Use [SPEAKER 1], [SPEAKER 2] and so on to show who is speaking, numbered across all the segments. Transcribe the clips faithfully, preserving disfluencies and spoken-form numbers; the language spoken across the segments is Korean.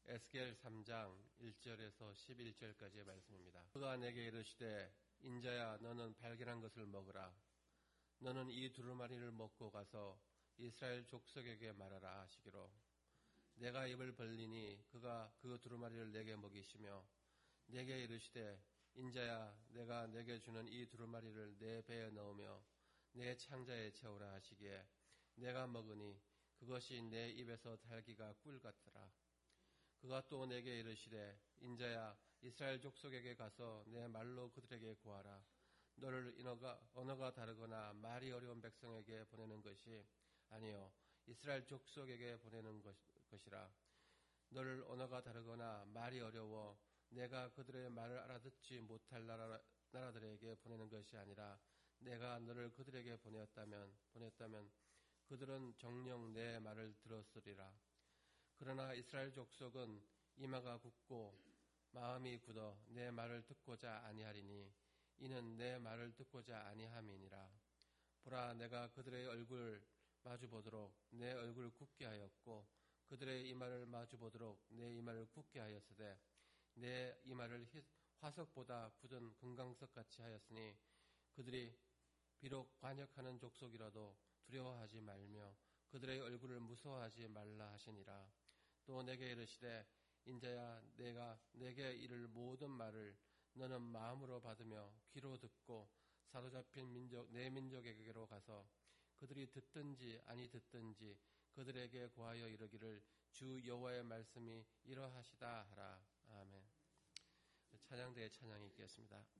[SPEAKER 1] 에스겔 삼 장 일 절에서 십일 절까지의 말씀입니다. 그가 내게 이르시되 인자야 너는 발견한 것을 먹으라. 너는 이 두루마리를 먹고 가서 이스라엘 족속에게 말하라 하시기로 내가 입을 벌리니 그가 그 두루마리를 내게 먹이시며 내게 이르시되 인자야 내가 내게 주는 이 두루마리를 내 배에 넣으며 내 창자에 채우라 하시기에 내가 먹으니 그것이 내 입에서 달기가 꿀 같더라. 그가 또 내게 이르시되 인자야 이스라엘 족속에게 가서 내 말로 그들에게 고하라. 너를 언어가, 언어가 다르거나 말이 어려운 백성에게 보내는 것이 아니요 이스라엘 족속에게 보내는 것, 것이라. 너를 언어가 다르거나 말이 어려워 내가 그들의 말을 알아듣지 못할 나라, 나라들에게 보내는 것이 아니라 내가 너를 그들에게 보냈다면 보냈다면 그들은 정녕 내 말을 들었으리라. 그러나 이스라엘 족속은 이마가 굳고 마음이 굳어 내 말을 듣고자 아니하리니 이는 내 말을 듣고자 아니함이니라. 보라 내가 그들의 얼굴 마주보도록 내 얼굴을 굳게 하였고 그들의 이마를 마주보도록 내 이마를 굳게 하였으되 내 이마를 화석보다 굳은 금강석같이 하였으니 그들이 비록 관역하는 족속이라도 두려워하지 말며 그들의 얼굴을 무서워하지 말라 하시니라. 또 내게 이르시되 인자야 내가 내게 이를 모든 말을 너는 마음으로 받으며 귀로 듣고 사로잡힌 민족 내 민족에게로 가서 그들이 듣든지 아니 듣든지 그들에게 고하여 이르기를 주 여호와의 말씀이 이러하시다 하라. 아멘. 찬양대의 찬양이 있겠습니다.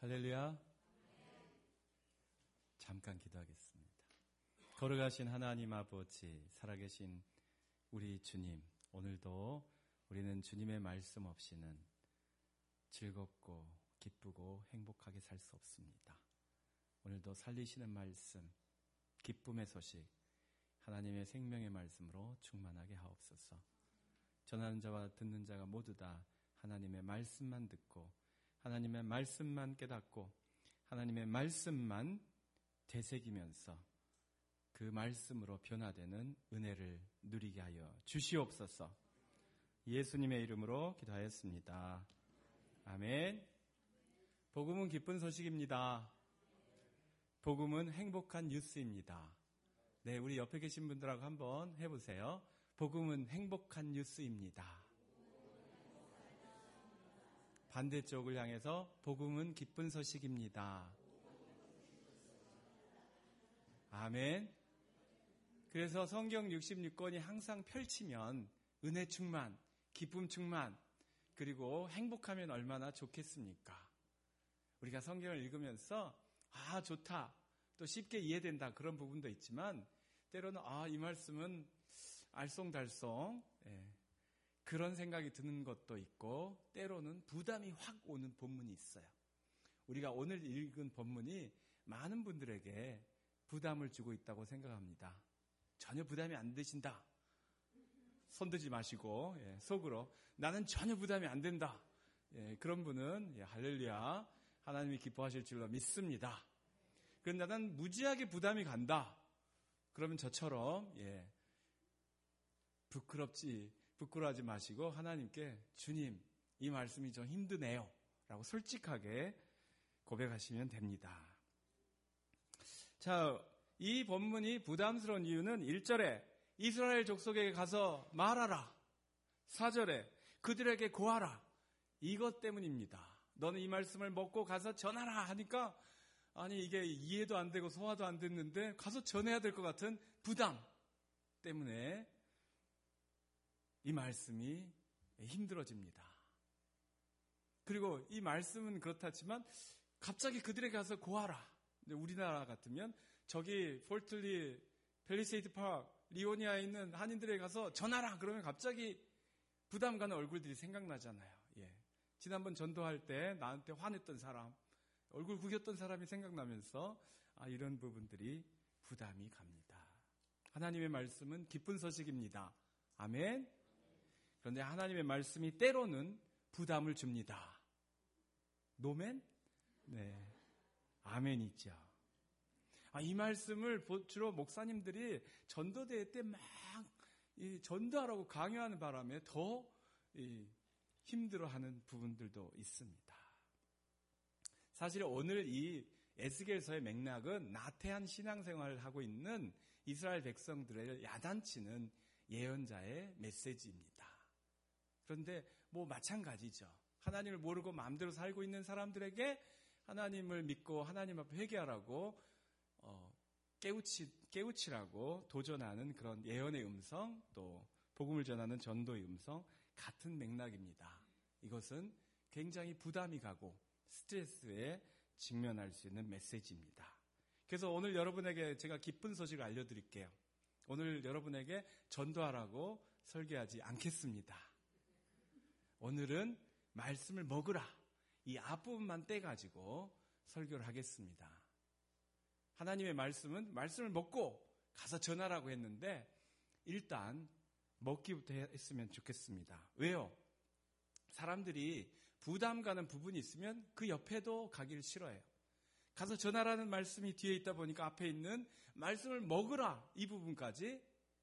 [SPEAKER 2] 할렐루야. 잠깐 기도하겠습니다. 걸어가신 하나님 아버지, 살아계신 우리 주님, 오늘도 우리는 주님의 말씀 없이는 즐겁고 기쁘고 행복하게 살 수 없습니다. 오늘도 살리시는 말씀, 기쁨의 소식, 하나님의 생명의 말씀으로 충만하게 하옵소서. 전하는 자와 듣는 자가 모두 다 하나님의 말씀만 듣고 하나님의 말씀만 깨닫고 하나님의 말씀만 되새기면서 그 말씀으로 변화되는 은혜를 누리게 하여 주시옵소서. 예수님의 이름으로 기도하였습니다. 아멘. 복음은 기쁜 소식입니다. 복음은 행복한 뉴스입니다. 네, 우리 옆에 계신 분들하고 한번 해보세요. 복음은 행복한 뉴스입니다. 반대쪽을 향해서 복음은 기쁜 소식입니다. 아멘. 그래서 성경 육십육 권이 항상 펼치면 은혜 충만, 기쁨 충만, 그리고 행복하면 얼마나 좋겠습니까? 우리가 성경을 읽으면서 아 좋다, 또 쉽게 이해된다 그런 부분도 있지만 때로는 아 이 말씀은 알쏭달쏭 예, 그런 생각이 드는 것도 있고 때로는 부담이 확 오는 본문이 있어요. 우리가 오늘 읽은 본문이 많은 분들에게 부담을 주고 있다고 생각합니다. 전혀 부담이 안 되신다. 손들지 마시고 예, 속으로 나는 전혀 부담이 안 된다. 예, 그런 분은 예, 할렐루야 하나님이 기뻐하실 줄로 믿습니다. 그런데 나는 무지하게 부담이 간다. 그러면 저처럼 예, 부끄럽지 부끄러워하지 마시고 하나님께 주님 이 말씀이 좀 힘드네요 라고 솔직하게 고백하시면 됩니다. 자, 이 본문이 부담스러운 이유는 일 절에 이스라엘 족속에게 가서 말하라, 사 절에 그들에게 고하라, 이것 때문입니다. 너는 이 말씀을 먹고 가서 전하라 하니까 아니 이게 이해도 안 되고 소화도 안 됐는데 가서 전해야 될 것 같은 부담 때문에 이 말씀이 힘들어집니다. 그리고 이 말씀은 그렇다지만 갑자기 그들에게 가서 고하라. 우리나라 같으면 저기 폴틀리, 펠리세이드 파크, 리오니아에 있는 한인들에게 가서 전하라 그러면 갑자기 부담 가는 얼굴들이 생각나잖아요. 예. 지난번 전도할 때 나한테 화냈던 사람, 얼굴 구겼던 사람이 생각나면서 아, 이런 부분들이 부담이 갑니다. 하나님의 말씀은 기쁜 소식입니다. 아멘. 그런데 하나님의 말씀이 때로는 부담을 줍니다. 노멘? 네. 아멘이죠. 아, 이 말씀을 주로 목사님들이 전도대회 때 막 전도하라고 강요하는 바람에 더 힘들어하는 부분들도 있습니다. 사실 오늘 이 에스겔서의 맥락은 나태한 신앙생활을 하고 있는 이스라엘 백성들을 야단치는 예언자의 메시지입니다. 그런데 뭐 마찬가지죠. 하나님을 모르고 마음대로 살고 있는 사람들에게 하나님을 믿고 하나님 앞에 회개하라고 어, 깨우치, 깨우치라고 도전하는 그런 예언의 음성, 또 복음을 전하는 전도의 음성 같은 맥락입니다. 이것은 굉장히 부담이 가고 스트레스에 직면할 수 있는 메시지입니다. 그래서 오늘 여러분에게 제가 기쁜 소식을 알려드릴게요. 오늘 여러분에게 전도하라고 설교하지 않겠습니다. 오늘은 말씀을 먹으라. 이 앞부분만 떼가지고 설교를 하겠습니다. 하나님의 말씀은 말씀을 먹고 가서 전하라고 했는데 일단 먹기부터 했으면 좋겠습니다. 왜요? 사람들이 부담 가는 부분이 있으면 그 옆에도 가기를 싫어해요. 가서 전하라는 말씀이 뒤에 있다 보니까 앞에 있는 말씀을 먹으라 이 부분까지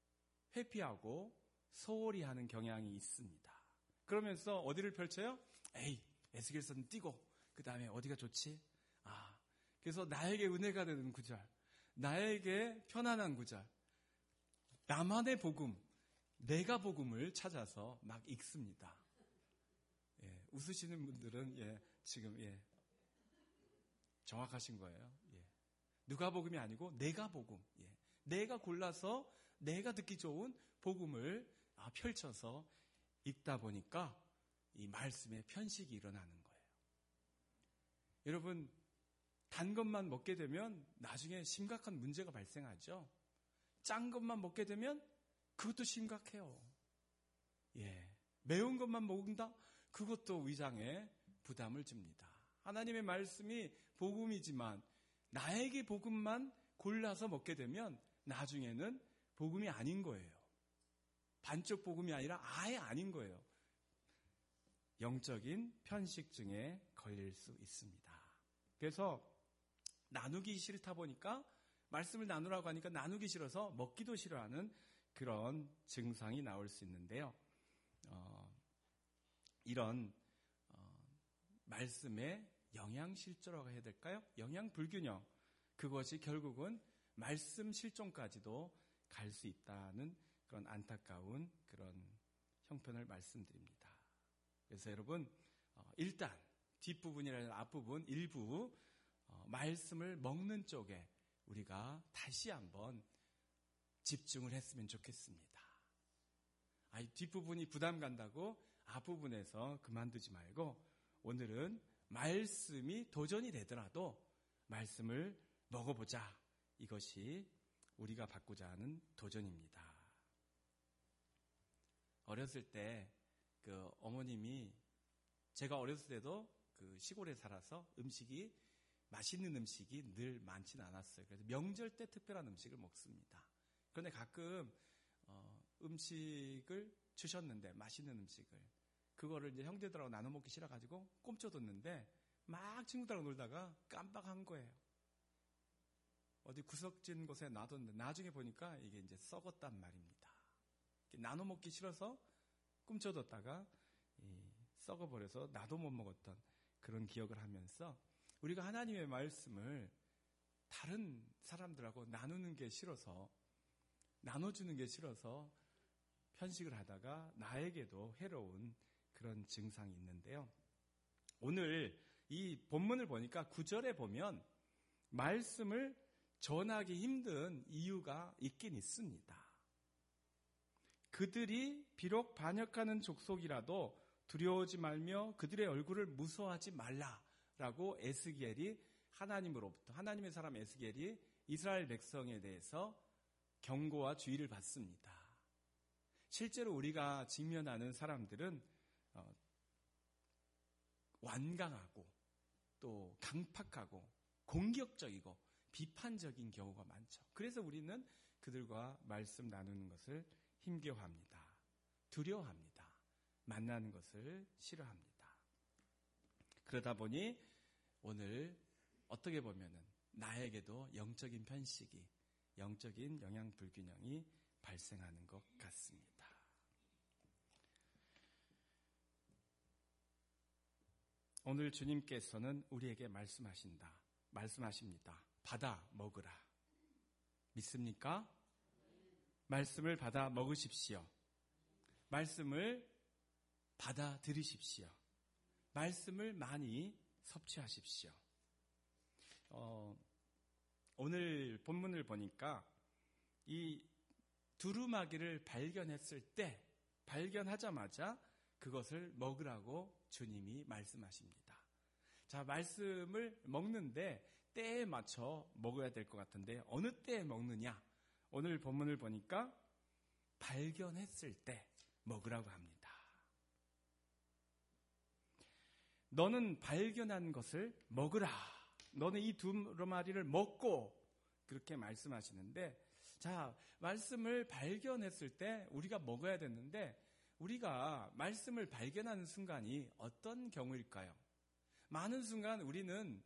[SPEAKER 2] 회피하고 소홀히 하는 경향이 있습니다. 그러면서 어디를 펼쳐요? 에이, 에스겔서는 띄고 그 다음에 어디가 좋지? 아, 그래서 나에게 은혜가 되는 구절, 나에게 편안한 구절, 나만의 복음, 내가 복음을 찾아서 막 읽습니다. 예, 웃으시는 분들은 예, 지금 예, 정확하신 거예요. 예. 누가 복음이 아니고 내가 복음. 예. 내가 골라서 내가 듣기 좋은 복음을 아, 펼쳐서 읽다 보니까 이 말씀에 편식이 일어나는 거예요. 여러분 단 것만 먹게 되면 나중에 심각한 문제가 발생하죠. 짠 것만 먹게 되면 그것도 심각해요. 예, 매운 것만 먹는다? 그것도 위장에 부담을 줍니다. 하나님의 말씀이 복음이지만 나에게 복음만 골라서 먹게 되면 나중에는 복음이 아닌 거예요. 반쪽 복음이 아니라 아예 아닌 거예요. 영적인 편식증에 걸릴 수 있습니다. 그래서 나누기 싫다 보니까 말씀을 나누라고 하니까 나누기 싫어서 먹기도 싫어하는 그런 증상이 나올 수 있는데요. 어, 이런 어, 말씀의 영양실조라고 해야 될까요? 영양불균형, 그것이 결국은 말씀 실종까지도 갈 수 있다는 그런 안타까운 그런 형편을 말씀드립니다. 그래서 여러분, 어, 일단 뒷부분이라는 앞부분 일부 어, 말씀을 먹는 쪽에 우리가 다시 한번 집중을 했으면 좋겠습니다. 아이, 뒷부분이 부담 간다고 앞부분에서 그만두지 말고 오늘은 말씀이 도전이 되더라도 말씀을 먹어보자. 이것이 우리가 받고자 하는 도전입니다. 어렸을 때 그 어머님이, 제가 어렸을 때도 그 시골에 살아서 음식이, 맛있는 음식이 늘 많지는 않았어요. 그래서 명절 때 특별한 음식을 먹습니다. 그런데 가끔 어, 음식을 주셨는데, 맛있는 음식을, 그거를 이제 형제들하고 나눠 먹기 싫어가지고 꼼쳐뒀는데 막 친구들하고 놀다가 깜빡한 거예요. 어디 구석진 곳에 놔뒀는데 나중에 보니까 이게 이제 썩었단 말입니다. 나눠 먹기 싫어서 꿈쳐뒀다가 썩어버려서 나도 못 먹었던 그런 기억을 하면서, 우리가 하나님의 말씀을 다른 사람들하고 나누는 게 싫어서, 나눠주는 게 싫어서 편식을 하다가 나에게도 해로운 그런 증상이 있는데요. 오늘 이 본문을 보니까 구 절에 보면 말씀을 전하기 힘든 이유가 있긴 있습니다. 그들이 비록 반역하는 족속이라도 두려워하지 말며 그들의 얼굴을 무서워하지 말라라고 에스겔이 하나님으로부터, 하나님의 사람 에스겔이 이스라엘 백성에 대해서 경고와 주의를 받습니다. 실제로 우리가 직면하는 사람들은 어, 완강하고 또 강팍하고 공격적이고 비판적인 경우가 많죠. 그래서 우리는 그들과 말씀 나누는 것을 힘겨워합니다. 두려워합니다. 만나는 것을 싫어합니다. 그러다 보니 오늘 어떻게 보면은 나에게도 영적인 편식이, 영적인 영양 불균형이 발생하는 것 같습니다. 오늘 주님께서는 우리에게 말씀하신다. 말씀하십니다. 받아 먹으라. 믿습니까? 말씀을 받아 먹으십시오. 말씀을 받아 들으십시오. 말씀을 많이 섭취하십시오. 어, 오늘 본문을 보니까 이 두루마기를 발견했을 때, 발견하자마자 그것을 먹으라고 주님이 말씀하십니다. 자, 말씀을 먹는데 때에 맞춰 먹어야 될 것 같은데 어느 때에 먹느냐? 오늘 본문을 보니까 발견했을 때 먹으라고 합니다. 너는 발견한 것을 먹으라. 너는 이 두루마리를 먹고, 그렇게 말씀하시는데, 자, 말씀을 발견했을 때 우리가 먹어야 되는데, 우리가 말씀을 발견하는 순간이 어떤 경우일까요? 많은 순간 우리는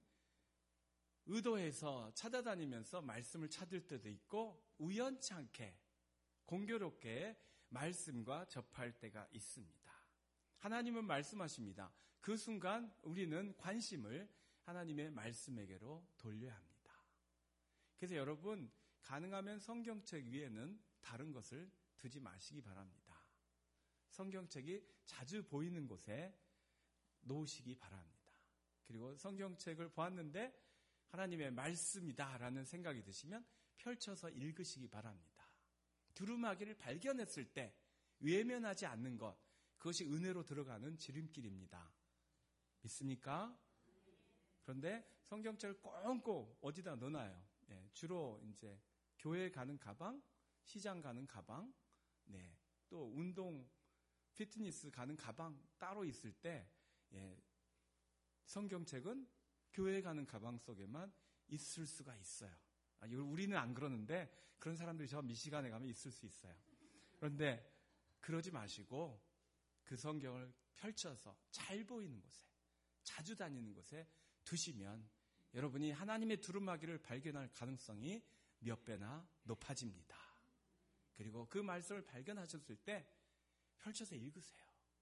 [SPEAKER 2] 의도해서 찾아다니면서 말씀을 찾을 때도 있고, 우연치 않게 공교롭게 말씀과 접할 때가 있습니다. 하나님은 말씀하십니다. 그 순간 우리는 관심을 하나님의 말씀에게로 돌려야 합니다. 그래서 여러분, 가능하면 성경책 위에는 다른 것을 두지 마시기 바랍니다. 성경책이 자주 보이는 곳에 놓으시기 바랍니다. 그리고 성경책을 보았는데 하나님의 말씀이다라는 생각이 드시면 펼쳐서 읽으시기 바랍니다. 두루마기를 발견했을 때 외면하지 않는 것, 그것이 은혜로 들어가는 지름길입니다. 믿습니까? 그런데 성경책을 꽁꽁 어디다 넣어놔요. 예, 주로 이제 교회 가는 가방, 시장 가는 가방, 네, 또 운동, 피트니스 가는 가방 따로 있을 때, 예, 성경책은 교회 가는 가방 속에만 있을 수가 있어요. 아, 우리는 안 그러는데 그런 사람들이 저 미시간에 가면 있을 수 있어요. 그런데 그러지 마시고 그 성경을 펼쳐서 잘 보이는 곳에, 자주 다니는 곳에 두시면 여러분이 하나님의 두루마기를 발견할 가능성이 몇 배나 높아집니다. 그리고 그 말씀을 발견하셨을 때 펼쳐서 읽으세요.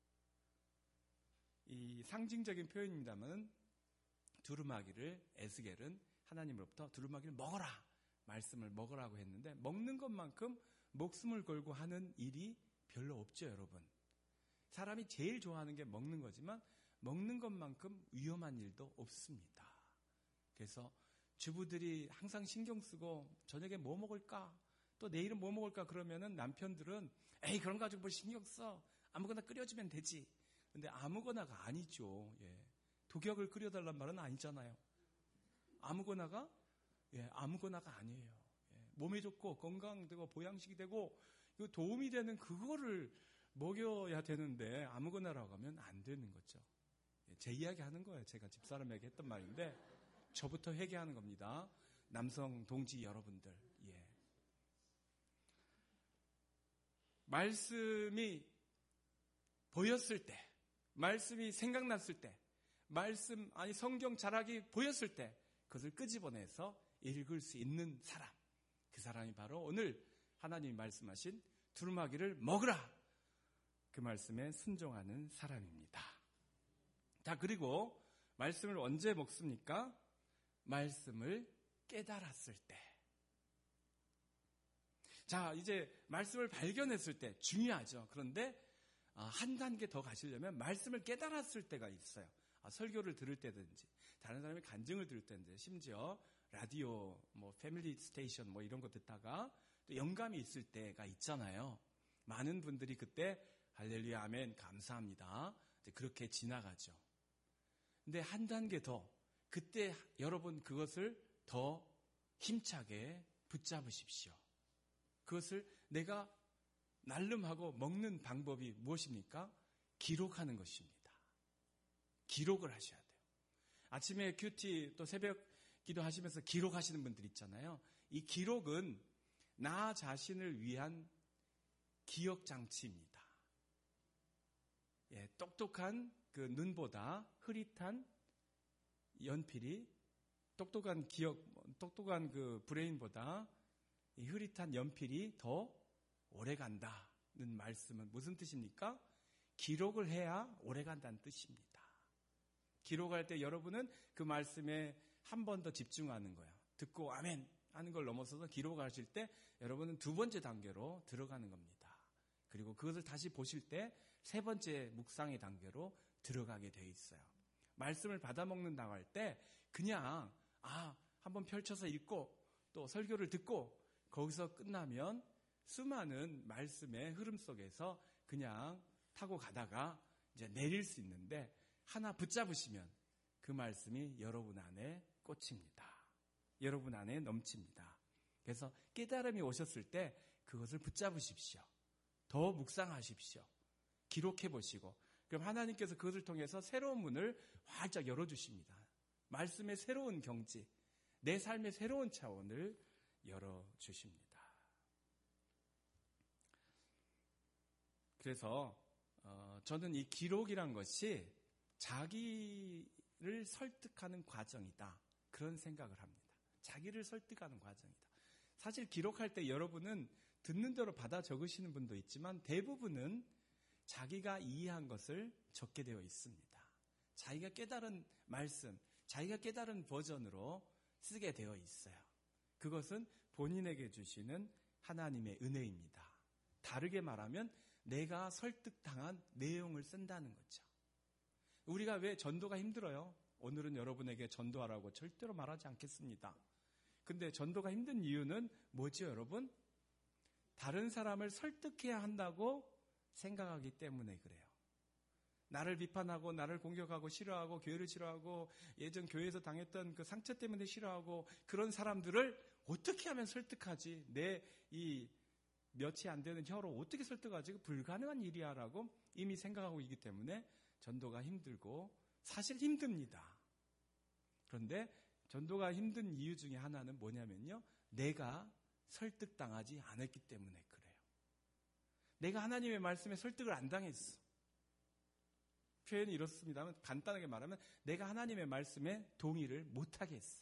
[SPEAKER 2] 이 상징적인 표현입니다만 두루마기를 에스겔은 하나님으로부터 두루마기를 먹어라, 말씀을 먹으라고 했는데 먹는 것만큼 목숨을 걸고 하는 일이 별로 없죠, 여러분. 사람이 제일 좋아하는 게 먹는 거지만 먹는 것만큼 위험한 일도 없습니다. 그래서 주부들이 항상 신경 쓰고 저녁에 뭐 먹을까, 또 내일은 뭐 먹을까 그러면은 남편들은 에이 그런 거 가지고 뭐 신경 써, 아무거나 끓여주면 되지. 근데 아무거나가 아니죠. 예. 독약을 끓여달란 말은 아니잖아요. 아무거나가 예, 아무거나가 아니에요. 예. 몸에 좋고 건강되고 보양식이 되고 도움이 되는 그거를 먹여야 되는데 아무거나라고 하면 안 되는 거죠. 예, 제 이야기 하는 거예요. 제가 집사람에게 했던 말인데 저부터 회개하는 겁니다. 남성 동지 여러분들. 예. 말씀이 보였을 때, 말씀이 생각났을 때, 말씀, 아니 성경 자락이 보였을 때 그것을 끄집어내서 읽을 수 있는 사람, 그 사람이 바로 오늘 하나님이 말씀하신 두루마기를 먹으라, 그 말씀에 순종하는 사람입니다. 자, 그리고 말씀을 언제 먹습니까? 말씀을 깨달았을 때. 자, 이제 말씀을 발견했을 때 중요하죠. 그런데 한 단계 더 가시려면 말씀을 깨달았을 때가 있어요. 아, 설교를 들을 때든지 다른 사람이 간증을 들을 때든지 심지어 라디오, 뭐 패밀리 스테이션 뭐 이런 거 듣다가 또 영감이 있을 때가 있잖아요. 많은 분들이 그때 할렐루야 아멘 감사합니다. 그렇게 지나가죠. 근데 한 단계 더, 그때 여러분 그것을 더 힘차게 붙잡으십시오. 그것을 내가 날름하고 먹는 방법이 무엇입니까? 기록하는 것입니다. 기록을 하셔야 돼요. 아침에 큐티 또 새벽 기도하시면서 기록하시는 분들 있잖아요. 이 기록은 나 자신을 위한 기억장치입니다. 예, 똑똑한 그 눈보다 흐릿한 연필이, 똑똑한 기억, 똑똑한 그 브레인보다 이 흐릿한 연필이 더 오래 간다는 말씀은 무슨 뜻입니까? 기록을 해야 오래 간다는 뜻입니다. 기록할 때 여러분은 그 말씀에 한 번 더 집중하는 거예요. 듣고 아멘 하는 걸 넘어서서 기록하실 때 여러분은 두 번째 단계로 들어가는 겁니다. 그리고 그것을 다시 보실 때 세 번째 묵상의 단계로 들어가게 돼 있어요. 말씀을 받아먹는다고 할 때 그냥 아 한번 펼쳐서 읽고 또 설교를 듣고 거기서 끝나면 수많은 말씀의 흐름 속에서 그냥 타고 가다가 이제 내릴 수 있는데 하나 붙잡으시면 그 말씀이 여러분 안에 꽂힙니다. 여러분 안에 넘칩니다. 그래서 깨달음이 오셨을 때 그것을 붙잡으십시오. 더 묵상하십시오. 기록해 보시고 그럼 하나님께서 그것을 통해서 새로운 문을 활짝 열어주십니다. 말씀의 새로운 경지, 내 삶의 새로운 차원을 열어주십니다. 그래서 어, 저는 이 기록이란 것이 자기를 설득하는 과정이다. 그런 생각을 합니다. 자기를 설득하는 과정이다. 사실 기록할 때 여러분은 듣는 대로 받아 적으시는 분도 있지만 대부분은 자기가 이해한 것을 적게 되어 있습니다. 자기가 깨달은 말씀, 자기가 깨달은 버전으로 쓰게 되어 있어요. 그것은 본인에게 주시는 하나님의 은혜입니다. 다르게 말하면 내가 설득당한 내용을 쓴다는 거죠. 우리가 왜 전도가 힘들어요? 오늘은 여러분에게 전도하라고 절대로 말하지 않겠습니다. 근데 전도가 힘든 이유는 뭐죠, 여러분? 다른 사람을 설득해야 한다고 생각하기 때문에 그래요. 나를 비판하고 나를 공격하고 싫어하고 교회를 싫어하고 예전 교회에서 당했던 그 상처 때문에 싫어하고 그런 사람들을 어떻게 하면 설득하지? 내 이 몇이 안 되는 혀로 어떻게 설득하지? 불가능한 일이야라고 이미 생각하고 있기 때문에 전도가 힘들고 사실 힘듭니다. 그런데 전도가 힘든 이유 중에 하나는 뭐냐면요. 내가 설득당하지 않았기 때문에 그래요. 내가 하나님의 말씀에 설득을 안 당했어. 표현이 이렇습니다만 간단하게 말하면 내가 하나님의 말씀에 동의를 못하게 했어.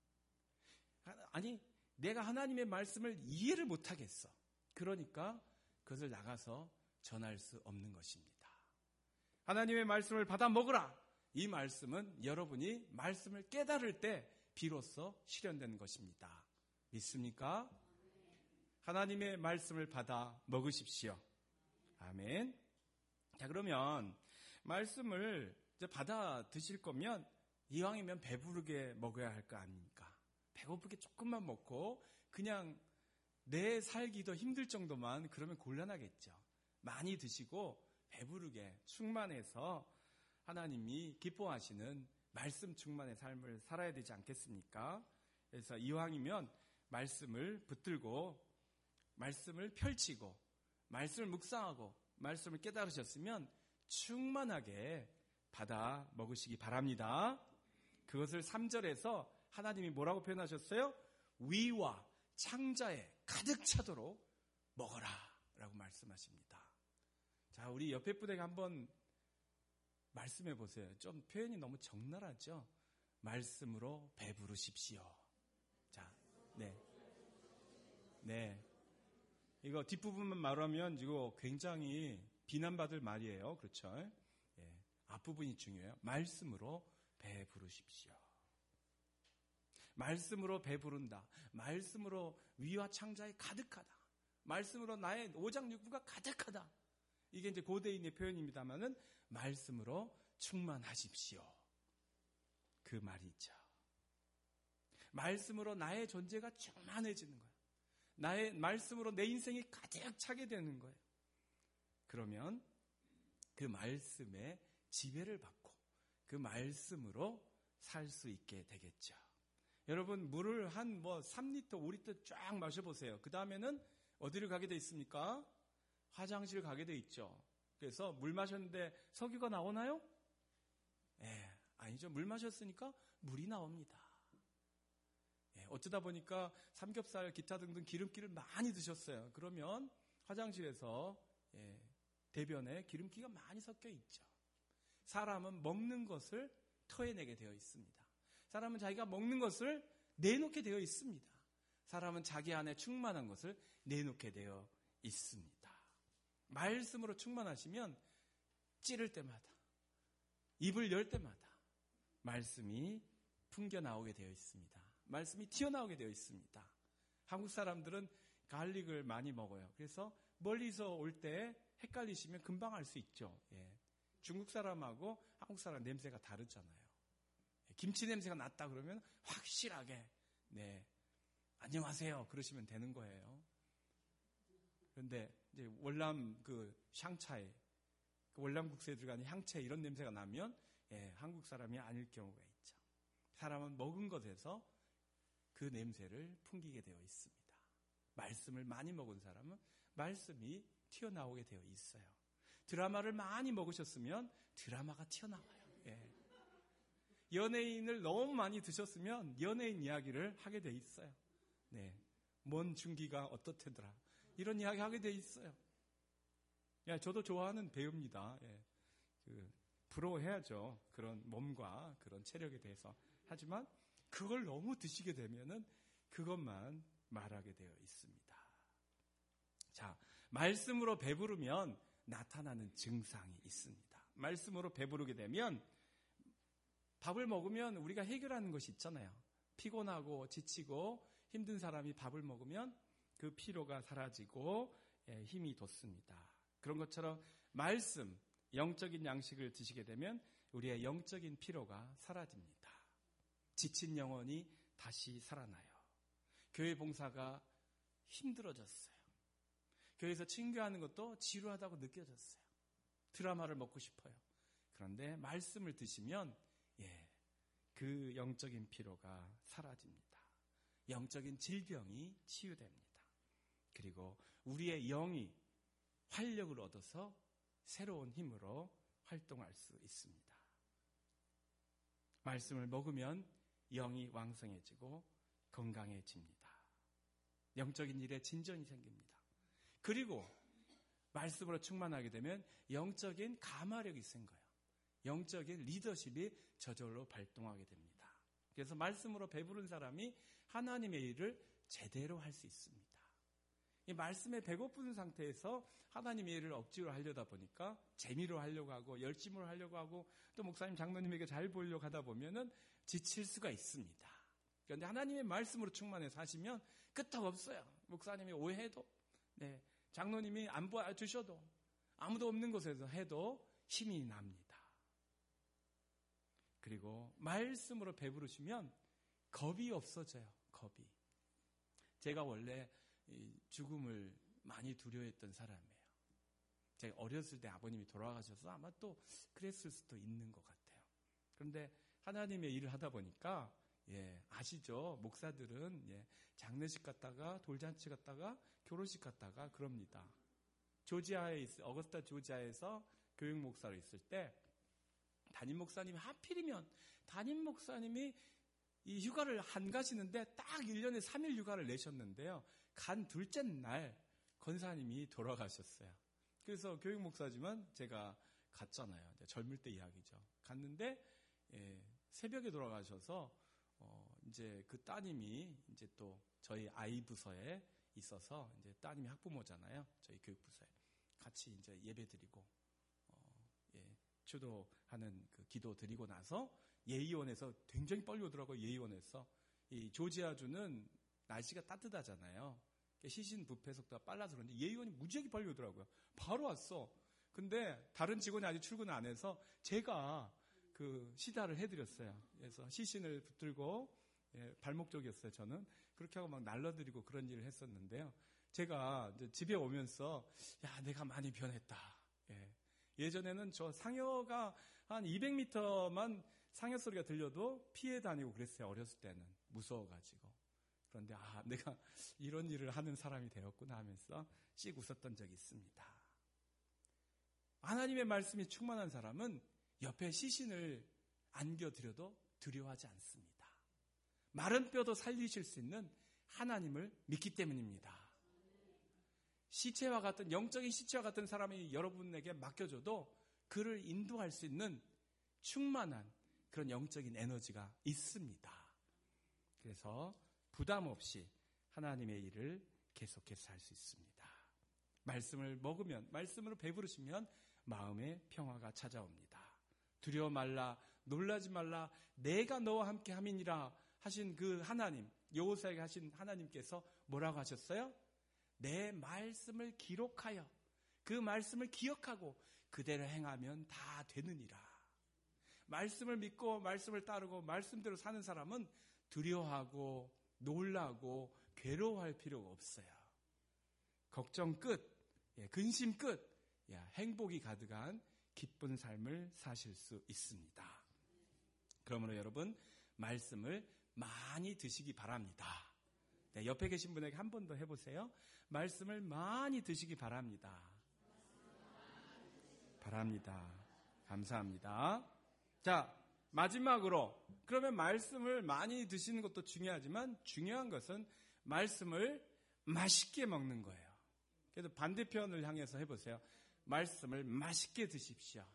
[SPEAKER 2] 아니 내가 하나님의 말씀을 이해를 못하겠어. 그러니까 그것을 나가서 전할 수 없는 것입니다. 하나님의 말씀을 받아 먹으라. 이 말씀은 여러분이 말씀을 깨달을 때 비로소 실현되는 것입니다. 믿습니까? 하나님의 말씀을 받아 먹으십시오. 아멘. 자, 그러면 말씀을 이제 받아 드실 거면 이왕이면 배부르게 먹어야 할 거 아닙니까? 배고프게 조금만 먹고 그냥 내 살기 더 힘들 정도만 그러면 곤란하겠죠. 많이 드시고 배부르게 충만해서 하나님이 기뻐하시는 말씀 충만의 삶을 살아야 되지 않겠습니까? 그래서 이왕이면 말씀을 붙들고 말씀을 펼치고 말씀을 묵상하고 말씀을 깨달으셨으면 충만하게 받아 먹으시기 바랍니다. 그것을 삼 절에서 하나님이 뭐라고 표현하셨어요? 위와 창자에 가득 차도록 먹어라 라고 말씀하십니다. 자, 우리 옆에 분에게 한번 말씀해 보세요. 좀 표현이 너무 적나라하죠? 말씀으로 배부르십시오. 자, 네. 네. 이거 뒷부분만 말하면 이거 굉장히 비난받을 말이에요. 그렇죠? 예. 앞부분이 중요해요. 말씀으로 배부르십시오. 말씀으로 배부른다. 말씀으로 위와 창자에 가득하다. 말씀으로 나의 오장육부가 가득하다. 이게 이제 고대인의 표현입니다만은 말씀으로 충만하십시오. 그 말이죠. 말씀으로 나의 존재가 충만해지는 거예요. 나의 말씀으로 내 인생이 가득 차게 되는 거예요. 그러면 그 말씀에 지배를 받고 그 말씀으로 살 수 있게 되겠죠. 여러분 물을 한 뭐 삼 리터, 오 리터 쫙 마셔보세요. 그 다음에는 어디를 가게 돼 있습니까? 화장실 가게 돼 있죠. 그래서 물 마셨는데 석유가 나오나요? 예, 아니죠. 물 마셨으니까 물이 나옵니다. 예, 어쩌다 보니까 삼겹살, 기타 등등 기름기를 많이 드셨어요. 그러면 화장실에서 예, 대변에 기름기가 많이 섞여 있죠. 사람은 먹는 것을 토해내게 되어 있습니다. 사람은 자기가 먹는 것을 내놓게 되어 있습니다. 사람은 자기 안에 충만한 것을 내놓게 되어 있습니다. 말씀으로 충만하시면 찌를 때마다, 입을 열 때마다 말씀이 풍겨 나오게 되어 있습니다. 말씀이 튀어나오게 되어 있습니다. 한국 사람들은 갈릭을 많이 먹어요. 그래서 멀리서 올 때 헷갈리시면 금방 알 수 있죠. 예. 중국 사람하고 한국 사람 냄새가 다르잖아요. 김치 냄새가 났다 그러면 확실하게 네 안녕하세요 그러시면 되는 거예요. 그런데 이제 월남 그 샹차이, 그 월남 국수에 들어가는 향채 이런 냄새가 나면 예, 한국 사람이 아닐 경우가 있죠. 사람은 먹은 것에서 그 냄새를 풍기게 되어 있습니다. 말씀을 많이 먹은 사람은 말씀이 튀어나오게 되어 있어요. 드라마를 많이 먹으셨으면 드라마가 튀어나와요. 예. 연예인을 너무 많이 드셨으면 연예인 이야기를 하게 돼 있어요. 네, 먼 중기가 어떻더라 이런 이야기 하게 돼 있어요. 야, 저도 좋아하는 배우입니다. 예. 그 부러워해야죠. 그런 몸과 그런 체력에 대해서. 하지만 그걸 너무 드시게 되면은 그것만 말하게 되어 있습니다. 자, 말씀으로 배부르면 나타나는 증상이 있습니다. 말씀으로 배부르게 되면 밥을 먹으면 우리가 해결하는 것이 있잖아요. 피곤하고 지치고 힘든 사람이 밥을 먹으면 그 피로가 사라지고 힘이 돋습니다. 그런 것처럼 말씀, 영적인 양식을 드시게 되면 우리의 영적인 피로가 사라집니다. 지친 영혼이 다시 살아나요. 교회 봉사가 힘들어졌어요. 교회에서 친교하는 것도 지루하다고 느껴졌어요. 드라마를 먹고 싶어요. 그런데 말씀을 드시면 예, 그 영적인 피로가 사라집니다. 영적인 질병이 치유됩니다. 그리고 우리의 영이 활력을 얻어서 새로운 힘으로 활동할 수 있습니다. 말씀을 먹으면 영이 왕성해지고 건강해집니다. 영적인 일에 진전이 생깁니다. 그리고 말씀으로 충만하게 되면 영적인 가마력이 생겨요. 영적인 리더십이 저절로 발동하게 됩니다. 그래서 말씀으로 배부른 사람이 하나님의 일을 제대로 할 수 있습니다. 이 말씀에 배고픈 상태에서 하나님의 일을 억지로 하려다 보니까 재미로 하려고 하고 열심으로 하려고 하고 또 목사님 장로님에게 잘 보이려고 하다 보면은 지칠 수가 있습니다. 그런데 하나님의 말씀으로 충만해서 하시면 끄떡 없어요. 목사님이 오해해도 네, 장로님이 안 봐주셔도 아무도 없는 곳에서 해도 힘이 납니다. 그리고 말씀으로 배부르시면 겁이 없어져요. 겁이. 제가 원래 죽음을 많이 두려워했던 사람이에요. 제가 어렸을 때 아버님이 돌아가셔서 아마 또 그랬을 수도 있는 것 같아요. 그런데 하나님의 일을 하다 보니까 예, 아시죠? 목사들은 예, 장례식 갔다가 돌잔치 갔다가 결혼식 갔다가 그럽니다. 조지아에 있, 어거스타 조지아에서 교육 목사로 있을 때 담임 목사님이 하필이면 담임 목사님이 이 휴가를 안 가시는데 딱 일 년에 삼 일 휴가를 내셨는데요. 간 둘째 날 권사님이 돌아가셨어요. 그래서 교육 목사지만 제가 갔잖아요. 젊을 때 이야기죠. 갔는데 예, 새벽에 돌아가셔서 어, 이제 그 따님이 이제 또 저희 아이 부서에 있어서 이제 따님이 학부모잖아요. 저희 교육부서에 같이 이제 예배드리고 어, 예, 추도하는 그 기도 드리고 나서 예의원에서 굉장히 빨리 오더라고요. 예의원에서 이 조지아주는 날씨가 따뜻하잖아요. 시신 부패 속도가 빨라서 그런데 예의원이 무지하게 빨리 오더라고요. 바로 왔어. 근데 다른 직원이 아직 출근 안 해서 제가 그 시다를 해드렸어요. 그래서 시신을 붙들고 예, 발목 쪽이었어요. 저는 그렇게 하고 막 날라드리고 그런 일을 했었는데요. 제가 이제 집에 오면서 야 내가 많이 변했다. 예. 예전에는 저 상여가 한 이백 미터만 상여 소리가 들려도 피해 다니고 그랬어요. 어렸을 때는 무서워가지고. 그런데 아 내가 이런 일을 하는 사람이 되었구나 하면서 씩 웃었던 적이 있습니다. 하나님의 말씀이 충만한 사람은 옆에 시신을 안겨드려도 두려워하지 않습니다. 마른 뼈도 살리실 수 있는 하나님을 믿기 때문입니다. 시체와 같은 영적인 시체와 같은 사람이 여러분에게 맡겨줘도 그를 인도할 수 있는 충만한 그런 영적인 에너지가 있습니다. 그래서 부담 없이 하나님의 일을 계속해서 할 수 있습니다. 말씀을 먹으면, 말씀으로 배부르시면 마음의 평화가 찾아옵니다. 두려워 말라, 놀라지 말라, 내가 너와 함께 함이니라 하신 그 하나님, 여호사에게 하신 하나님께서 뭐라고 하셨어요? 내 말씀을 기록하여 그 말씀을 기억하고 그대로 행하면 다 되느니라. 말씀을 믿고 말씀을 따르고 말씀대로 사는 사람은 두려워하고 놀라고 괴로워할 필요가 없어요. 걱정 끝, 예, 근심 끝, 예, 행복이 가득한 기쁜 삶을 사실 수 있습니다. 그러므로 여러분 말씀을 많이 드시기 바랍니다. 네, 옆에 계신 분에게 한 번 더 해보세요. 말씀을 많이 드시기 바랍니다. 바랍니다. 감사합니다. 자, 마지막으로 그러면 말씀을 많이 드시는 것도 중요하지만 중요한 것은 말씀을 맛있게 먹는 거예요. 그래서 반대편을 향해서 해보세요. 말씀을 맛있게 드십시오.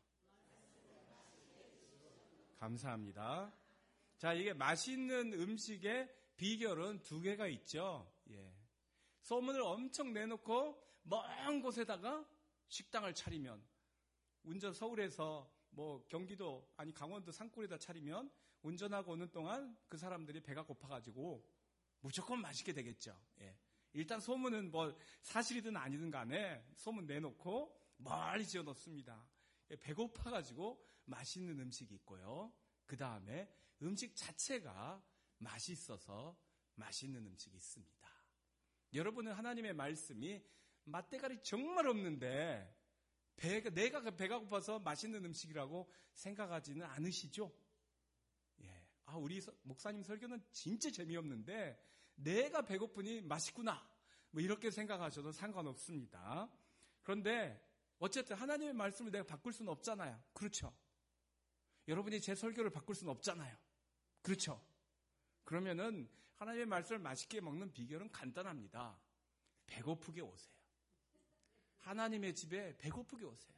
[SPEAKER 2] 감사합니다. 자, 이게 맛있는 음식의 비결은 두 개가 있죠. 예. 소문을 엄청 내놓고 먼 곳에다가 식당을 차리면 운전 서울에서 뭐 경기도 아니 강원도 산골에다 차리면 운전하고 오는 동안 그 사람들이 배가 고파가지고 무조건 맛있게 되겠죠. 예. 일단 소문은 뭐 사실이든 아니든 간에 소문 내놓고 멀리 지어 놓습니다. 예, 배고파가지고 맛있는 음식이 있고요. 그 다음에 음식 자체가 맛있어서 맛있는 음식이 있습니다. 여러분은 하나님의 말씀이 맛대가리 정말 없는데 배가, 내가 배가 고파서 맛있는 음식이라고 생각하지는 않으시죠? 예. 아, 우리 목사님 설교는 진짜 재미없는데 내가 배고프니 맛있구나. 뭐 이렇게 생각하셔도 상관없습니다. 그런데 어쨌든 하나님의 말씀을 내가 바꿀 수는 없잖아요. 그렇죠? 여러분이 제 설교를 바꿀 수는 없잖아요. 그렇죠? 그러면은 하나님의 말씀을 맛있게 먹는 비결은 간단합니다. 배고프게 오세요. 하나님의 집에 배고프게 오세요.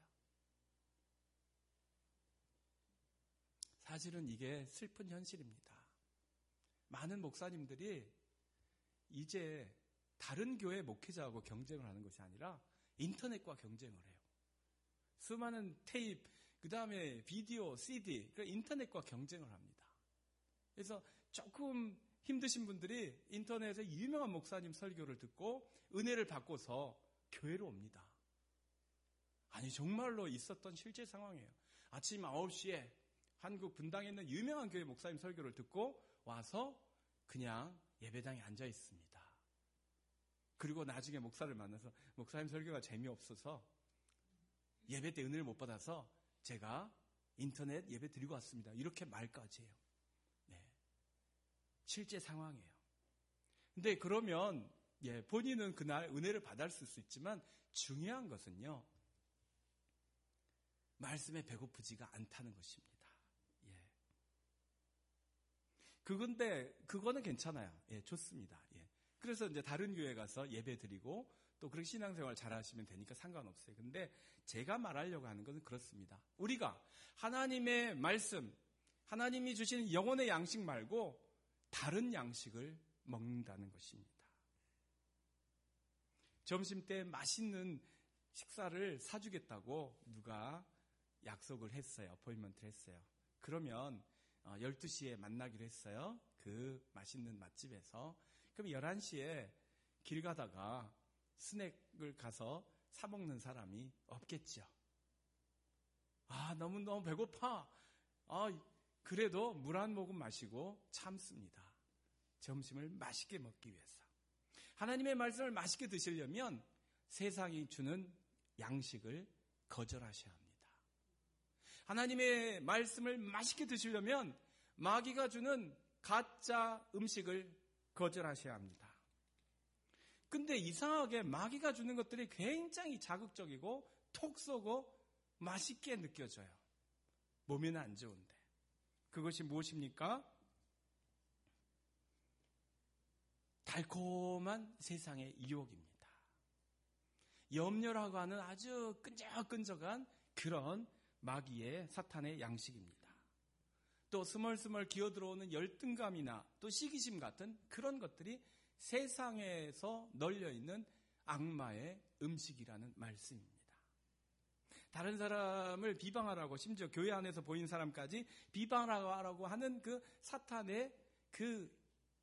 [SPEAKER 2] 사실은 이게 슬픈 현실입니다. 많은 목사님들이 이제 다른 교회 목회자하고 경쟁을 하는 것이 아니라 인터넷과 경쟁을 해요. 수많은 테이프, 그 다음에 비디오, 씨디, 그러니까 인터넷과 경쟁을 합니다. 그래서 조금 힘드신 분들이 인터넷에 유명한 목사님 설교를 듣고 은혜를 받고서 교회로 옵니다. 아니, 정말로 있었던 실제 상황이에요. 아침 아홉 시에 한국 분당에 있는 유명한 교회 목사님 설교를 듣고 와서 그냥 예배당에 앉아 있습니다. 그리고 나중에 목사를 만나서 목사님 설교가 재미없어서 예배 때 은혜를 못 받아서 제가 인터넷 예배 드리고 왔습니다. 이렇게 말까지 해요. 네. 실제 상황이에요. 근데 그러면 예, 본인은 그날 은혜를 받았을 수 있지만 중요한 것은요, 말씀에 배고프지가 않다는 것입니다. 예. 그건데 그거는 괜찮아요. 예, 좋습니다. 예. 그래서 이제 다른 교회 가서 예배 드리고 또 그렇게 신앙생활 잘 하시면 되니까 상관없어요. 근데 제가 말하려고 하는 것은 그렇습니다. 우리가 하나님의 말씀, 하나님이 주신 영혼의 양식 말고 다른 양식을 먹는다는 것입니다. 점심 때 맛있는 식사를 사주겠다고 누가 약속을 했어요. 어포인먼트를 했어요. 그러면 열두 시에 만나기로 했어요. 그 맛있는 맛집에서. 그럼 열한 시에 길 가다가 스낵을 가서 사 먹는 사람이 없겠죠. 아, 너무너무 배고파. 아, 그래도 물 한 모금 마시고 참습니다. 점심을 맛있게 먹기 위해서. 하나님의 말씀을 맛있게 드시려면 세상이 주는 양식을 거절하셔야 합니다. 하나님의 말씀을 맛있게 드시려면 마귀가 주는 가짜 음식을 거절하셔야 합니다. 근데 이상하게 마귀가 주는 것들이 굉장히 자극적이고 톡 쏘고 맛있게 느껴져요. 몸에는 안 좋은데. 그것이 무엇입니까? 달콤한 세상의 유혹입니다. 염려라고 하는 아주 끈적끈적한 그런 마귀의 사탄의 양식입니다. 또 스멀스멀 기어들어오는 열등감이나 또 시기심 같은 그런 것들이 세상에서 널려있는 악마의 음식이라는 말씀입니다. 다른 사람을 비방하라고, 심지어 교회 안에서 보인 사람까지 비방하라고 하는 그 사탄의 그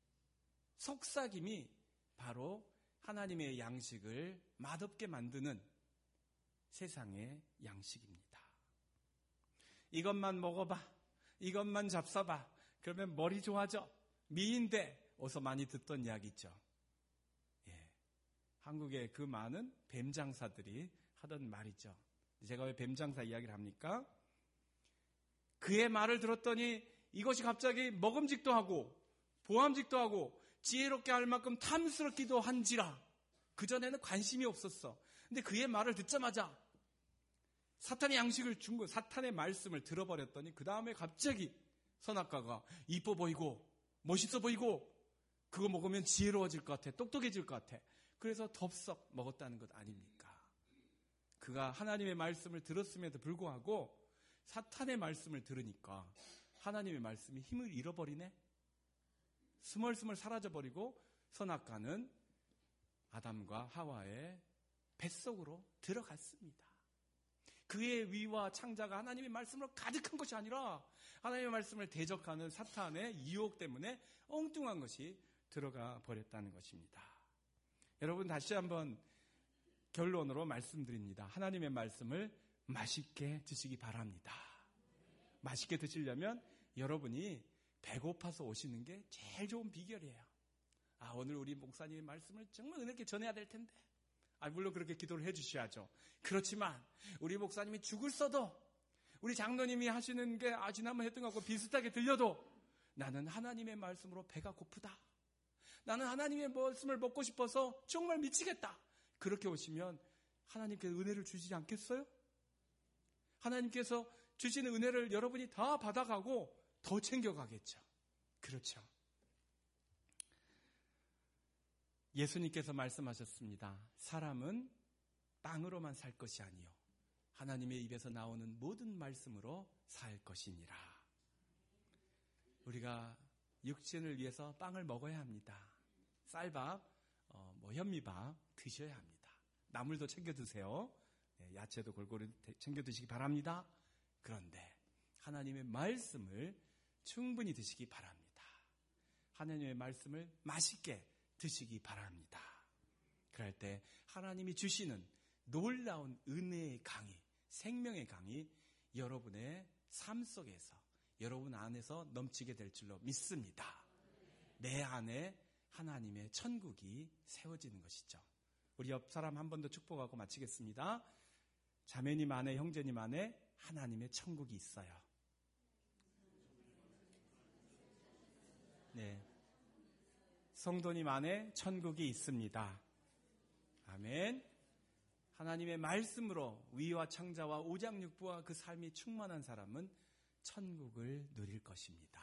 [SPEAKER 2] 속삭임이 바로 하나님의 양식을 맛없게 만드는 세상의 양식입니다. 이것만 먹어봐, 이것만 잡숴봐, 그러면 머리 좋아져, 미인돼. 어서 많이 듣던 이야기 있죠. 예. 한국의 그 많은 뱀 장사들이 하던 말이죠. 제가 왜 뱀 장사 이야기를 합니까? 그의 말을 들었더니 이것이 갑자기 먹음직도 하고 보암직도 하고 지혜롭게 할 만큼 탐스럽기도 한지라. 그전에는 관심이 없었어. 근데 그의 말을 듣자마자 사탄의 양식을 준 거, 사탄의 말씀을 들어버렸더니 그 다음에 갑자기 선악과가 이뻐 보이고 멋있어 보이고 그거 먹으면 지혜로워질 것 같아, 똑똑해질 것 같아. 그래서 덥석 먹었다는 것 아닙니까? 그가 하나님의 말씀을 들었음에도 불구하고 사탄의 말씀을 들으니까 하나님의 말씀이 힘을 잃어버리네? 스멀스멀 사라져버리고 선악과는 아담과 하와의 뱃속으로 들어갔습니다. 그의 위와 창자가 하나님의 말씀으로 가득한 것이 아니라 하나님의 말씀을 대적하는 사탄의 유혹 때문에 엉뚱한 것이 들어가 버렸다는 것입니다. 여러분, 다시 한번 결론으로 말씀드립니다. 하나님의 말씀을 맛있게 드시기 바랍니다. 맛있게 드시려면 여러분이 배고파서 오시는 게 제일 좋은 비결이에요. 아, 오늘 우리 목사님의 말씀을 정말 은혜롭게 전해야 될 텐데. 아, 물론 그렇게 기도를 해주셔야죠. 그렇지만 우리 목사님이 죽을 써도 우리 장로님이 하시는 게 아, 지난번 했던 것하고 비슷하게 들려도 나는 하나님의 말씀으로 배가 고프다. 나는 하나님의 말씀을 먹고 싶어서 정말 미치겠다. 그렇게 오시면 하나님께서 은혜를 주시지 않겠어요? 하나님께서 주시는 은혜를 여러분이 다 받아가고 더 챙겨가겠죠. 그렇죠. 예수님께서 말씀하셨습니다. 사람은 빵으로만 살 것이 아니요 하나님의 입에서 나오는 모든 말씀으로 살 것이니라. 우리가 육신을 위해서 빵을 먹어야 합니다. 쌀밥, 어, 뭐 현미밥 드셔야 합니다. 나물도 챙겨 드세요. 네, 야채도 골고루 챙겨 드시기 바랍니다. 그런데 하나님의 말씀을 충분히 드시기 바랍니다. 하나님의 말씀을 맛있게 드시기 바랍니다. 그럴 때 하나님이 주시는 놀라운 은혜의 강이, 생명의 강이 여러분의 삶 속에서, 여러분 안에서 넘치게 될 줄로 믿습니다. 내 안에 하나님의 천국이 세워지는 것이죠. 우리 옆 사람 한 번 더 축복하고 마치겠습니다. 자매님 안에, 형제님 안에 하나님의 천국이 있어요. 네. 성도님 안에 천국이 있습니다. 아멘. 하나님의 말씀으로 위와 창자와 오장육부와 그 삶이 충만한 사람은 천국을 누릴 것입니다.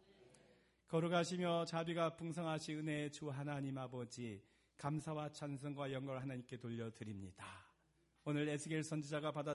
[SPEAKER 2] 걸어가시며 자비가 풍성하신 은혜의 주 하나님 아버지, 감사와 찬송과 영광을 하나님께 돌려드립니다. 오늘 에스겔 선지자가 받아